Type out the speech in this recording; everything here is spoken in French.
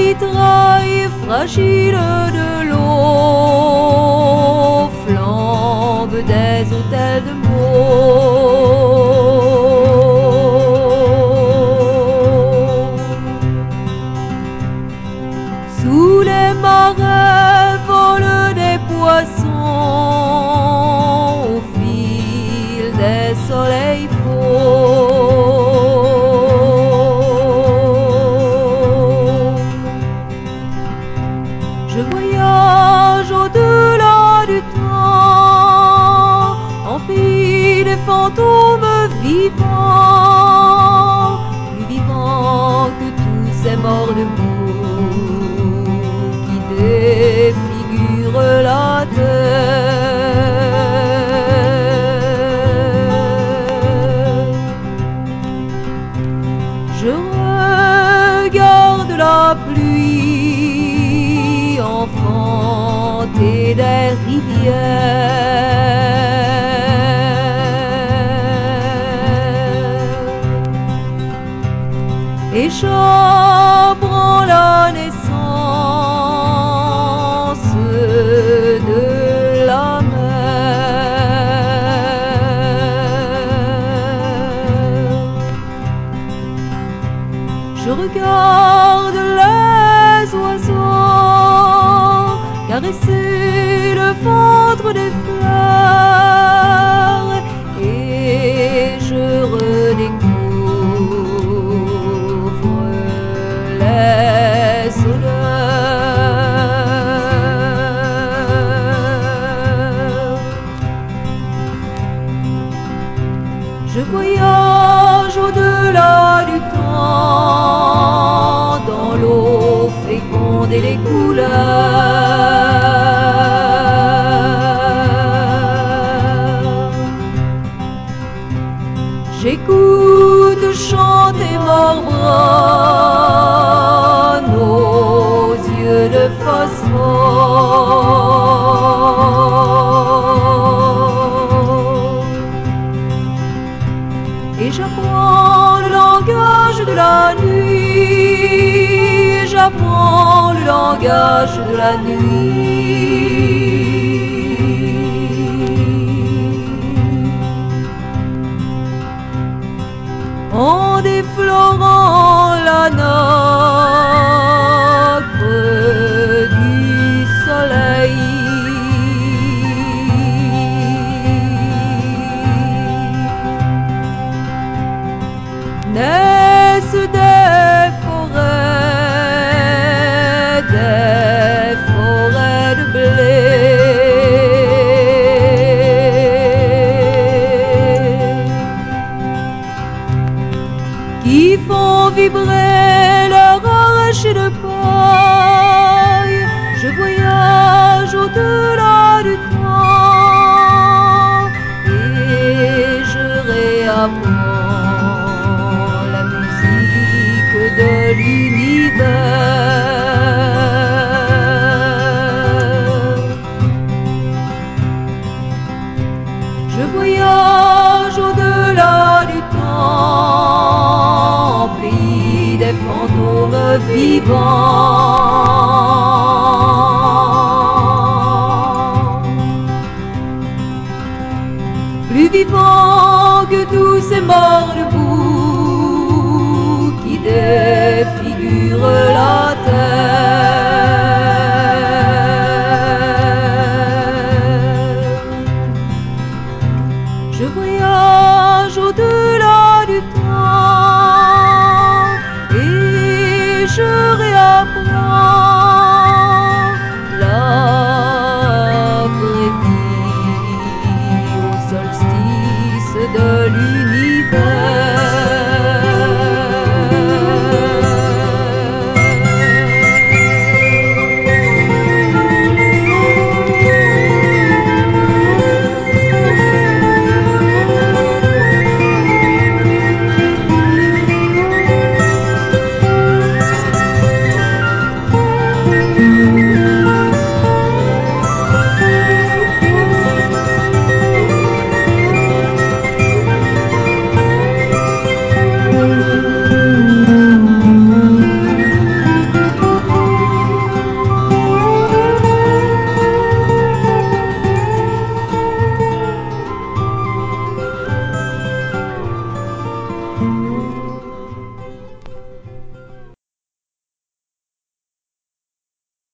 vitrail fragile de l'eau, flambe des hôtels de mots. Sous les marais volent des poissons au fil des soleils faux. Je voyage au-delà du temps, en pays des fantômes vivants, plus vivants que tous ces morts debout qui défigurent la terre. Je regarde la pluie enfanter des rivières et j'apprends la naissance de la mer. Je regarde les oiseaux caresser le ventre des fleurs et je redécouvre les odeurs. Je voyage au-delà du temps, dans l'eau féconde et les couleurs. J'écoute chanter Morbrun aux yeux de phosphore. Et j'apprends le langage de la nuit, j'apprends le langage de la nuit. En déflorant la nappe du soleil. Naissent des forêts de blé qui font vibrer leur arche de paille. Je voyage au-delà du temps et je réapprends la musique de l'univers. Je voyage au-delà du temps, pays des fantômes vivants.